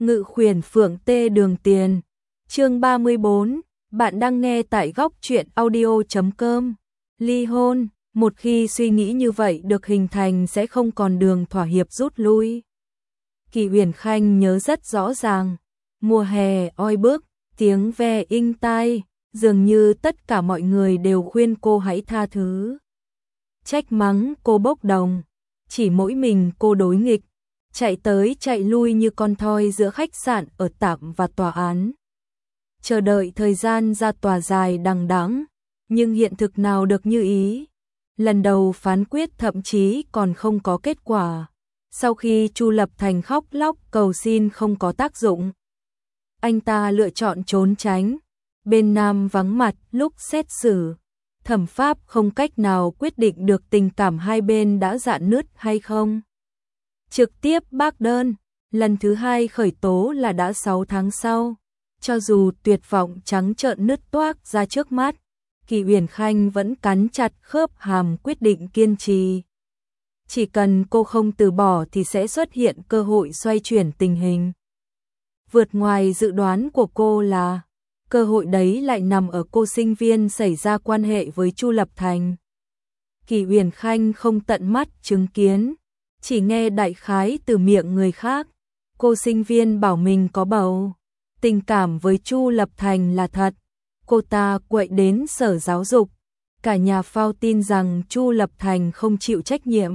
Ngự khuyển Phượng Tê Đường Tiền. Chương 34, bạn đang nghe tại góc truyện audio.com. Ly hôn, một khi suy nghĩ như vậy được hình thành sẽ không còn đường thỏa hiệp rút lui. Kỳ Uyển Khanh nhớ rất rõ ràng, mùa hè oi bức, tiếng ve inh tai, dường như tất cả mọi người đều khuyên cô hãy tha thứ. Trách mắng cô bốc đồng, chỉ mỗi mình cô đối nghịch, chạy tới chạy lui như con thoi giữa khách sạn ở tạm và tòa án. Chờ đợi thời gian ra tòa dài đằng đẵng, nhưng hiện thực nào được như ý. Lần đầu phán quyết thậm chí còn không có kết quả. Sau khi Chu Lập Thành khóc lóc cầu xin không có tác dụng, anh ta lựa chọn trốn tránh. Bên nam vắng mặt lúc xét xử, thẩm pháp không cách nào quyết định được tình cảm hai bên đã rạn nứt hay không. Trực tiếp bác đơn, lần thứ hai khởi tố là đã 6 tháng sau. Cho dù tuyệt vọng trắng trợn nứt toác ra trước mắt, Kỳ Uyển Khanh vẫn cắn chặt khớp hàm quyết định kiên trì. Chỉ cần cô không từ bỏ thì sẽ xuất hiện cơ hội xoay chuyển tình hình. Vượt ngoài dự đoán của cô là cơ hội đấy lại nằm ở cô sinh viên xảy ra quan hệ với Chu Lập Thành. Kỳ Uyển Khanh không tận mắt chứng kiến, chỉ nghe đại khái từ miệng người khác. Cô sinh viên bảo mình có bầu, tình cảm với Chu Lập Thành là thật. Cô ta quậy đến sở giáo dục, cả nhà phao tin rằng Chu Lập Thành không chịu trách nhiệm.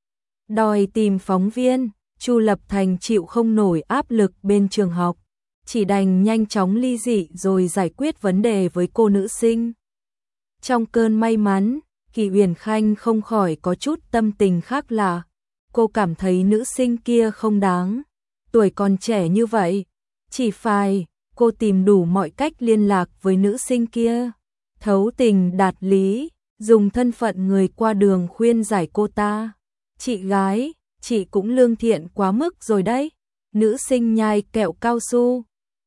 Đòi tìm phóng viên, Chu Lập Thành chịu không nổi áp lực bên trường học, chỉ đành nhanh chóng ly dị rồi giải quyết vấn đề với cô nữ sinh. Trong cơn may mắn, Kỳ Uyển Khanh không khỏi có chút tâm tình khác lạ. Cô cảm thấy nữ sinh kia không đáng, tuổi còn trẻ như vậy, chỉ phải cô tìm đủ mọi cách liên lạc với nữ sinh kia, thấu tình đạt lý, dùng thân phận người qua đường khuyên giải cô ta. Chị gái, chị cũng lương thiện quá mức rồi đấy. Nữ sinh nhai kẹo cao su.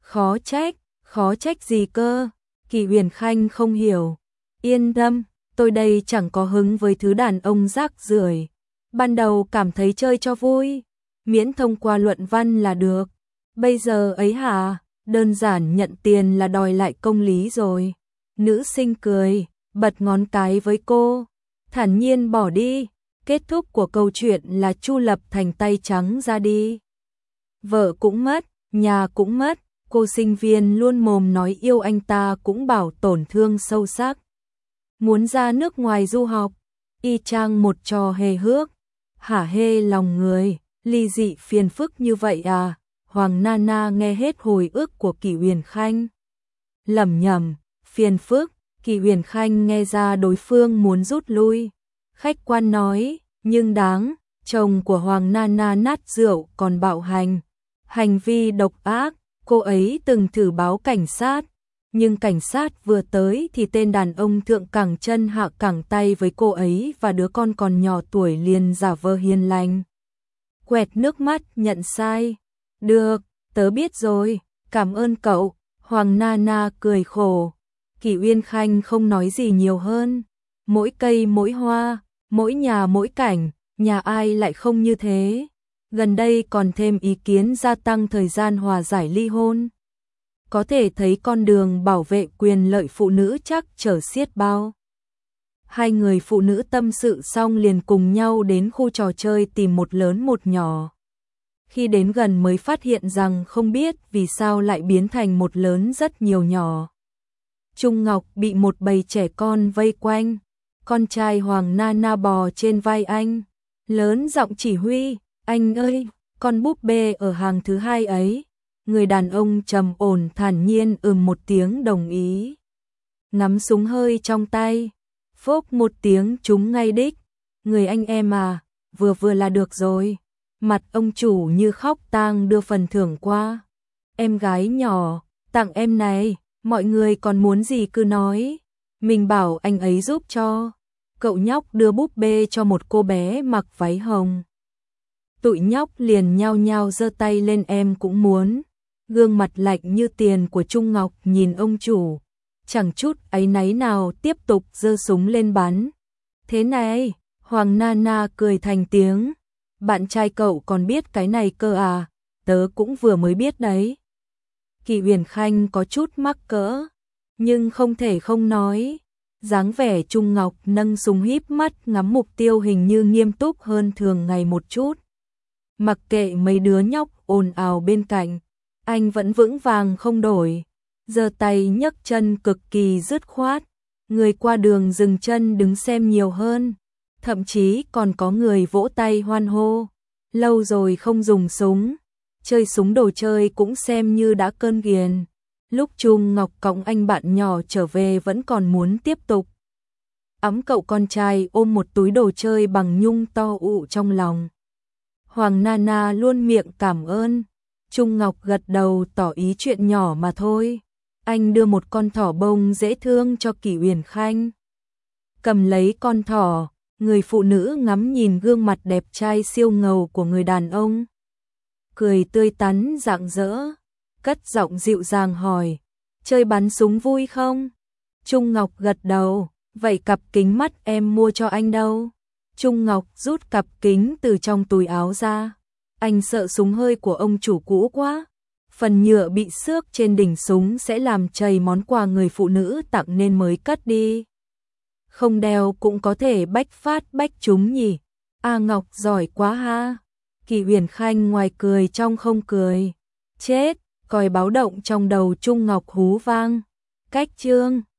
Khó trách gì cơ? Kỳ Uyển Khanh không hiểu. Yên tâm, tôi đây chẳng có hứng với thứ đàn ông rác rưởi. Ban đầu cảm thấy chơi cho vui, miễn thông qua luận văn là được. Bây giờ ấy hả, đơn giản nhận tiền là đòi lại công lý rồi. Nữ sinh cười, bật ngón cái với cô, thản nhiên bỏ đi. Kết thúc của câu chuyện là Chu Lập Thành tay trắng ra đi. Vợ cũng mất, nhà cũng mất, cô sinh viên luôn mồm nói yêu anh ta cũng bảo tổn thương sâu sắc. Muốn ra nước ngoài du học, y chang một trò hề hước. Hả hê lòng người, ly dị phiền phức như vậy à? Hoàng Nana nghe hết hồi ức của Kỳ Uyển Khanh, lẩm nhẩm, phiền phức. Kỳ Uyển Khanh nghe ra đối phương muốn rút lui, khách quan nói, nhưng đáng, chồng của Hoàng Nana nát rượu còn bạo hành, hành vi độc ác. Cô ấy từng thử báo cảnh sát, nhưng cảnh sát vừa tới thì tên đàn ông thượng cẳng chân hạ cẳng tay với cô ấy và đứa con còn nhỏ tuổi liền giả vờ hiền lành. Quẹt nước mắt nhận sai. Được, tớ biết rồi, cảm ơn cậu. Hoàng Nana cười khổ. Kỳ Uyển Khanh không nói gì nhiều hơn. Mỗi cây mỗi hoa, mỗi nhà mỗi cảnh, nhà ai lại không như thế. Gần đây còn thêm ý kiến gia tăng thời gian hòa giải ly hôn. Có thể thấy con đường bảo vệ quyền lợi phụ nữ chắc chở xiết bao. Hai người phụ nữ tâm sự xong liền cùng nhau đến khu trò chơi tìm một lớn một nhỏ. Khi đến gần mới phát hiện rằng không biết vì sao lại biến thành một lớn rất nhiều nhỏ. Trung Ngọc bị một bầy trẻ con vây quanh. Con trai Hoàng Nana bò trên vai anh, lớn giọng chỉ huy, anh ơi, con búp bê ở hàng thứ hai ấy. Người đàn ông trầm ổn thản nhiên một tiếng đồng ý. Ngắm súng hơi trong tay, phốc một tiếng trúng ngay đích. Người anh em à, vừa là được rồi. Mặt ông chủ như khóc tang đưa phần thưởng qua. Em gái nhỏ, tặng em này, mọi người còn muốn gì cứ nói. Mình bảo anh ấy giúp cho. Cậu nhóc đưa búp bê cho một cô bé mặc váy hồng. Tụi nhóc liền nhao nhao giơ tay lên, em cũng muốn. Gương mặt lạnh như tiền của Trung Ngọc nhìn ông chủ, chẳng chút áy náy nào, tiếp tục giơ súng lên bắn. Thế này, Hoàng Nana cười thành tiếng. Bạn trai cậu còn biết cái này cơ à? tớ cũng vừa mới biết đấy. Kỷ Uyển Khanh có chút mắc cỡ, nhưng không thể không nói. Dáng vẻ Trung Ngọc nâng súng híp mắt ngắm mục tiêu hình như nghiêm túc hơn thường ngày một chút. Mặc kệ mấy đứa nhóc ồn ào bên cạnh, anh vẫn vững vàng không đổi, giơ tay nhấc chân cực kỳ dứt khoát. Người qua đường dừng chân đứng xem nhiều hơn, thậm chí còn có người vỗ tay hoan hô. Lâu rồi không dùng súng, chơi súng đồ chơi cũng xem như đã cơn ghiền. Lúc Trung Ngọc cõng anh bạn nhỏ trở về vẫn còn muốn tiếp tục. Ẵm cậu con trai ôm một túi đồ chơi bằng nhung to ụ trong lòng. Hoàng Nana luôn miệng cảm ơn. Trung Ngọc gật đầu tỏ ý chuyện nhỏ mà thôi. Anh đưa một con thỏ bông dễ thương cho Kỷ Uyển Khanh. Cầm lấy con thỏ, người phụ nữ ngắm nhìn gương mặt đẹp trai siêu ngầu của người đàn ông. Cười tươi tắn rạng rỡ, cất giọng dịu dàng hỏi, chơi bắn súng vui không? Trung Ngọc gật đầu, vậy cặp kính mắt em mua cho anh đâu? Trung Ngọc rút cặp kính từ trong túi áo ra. Anh sợ súng hơi của ông chủ cũ quá. Phần nhựa bị xước trên đỉnh súng sẽ làm chảy món quà người phụ nữ tặng nên mới cất đi. Không đeo cũng có thể bách phát bách trúng nhỉ. A Ngọc giỏi quá ha. Kỷ Uyển Khanh ngoài cười trong không cười. Chết, còi báo động trong đầu Trung Ngọc hú vang. Cách chương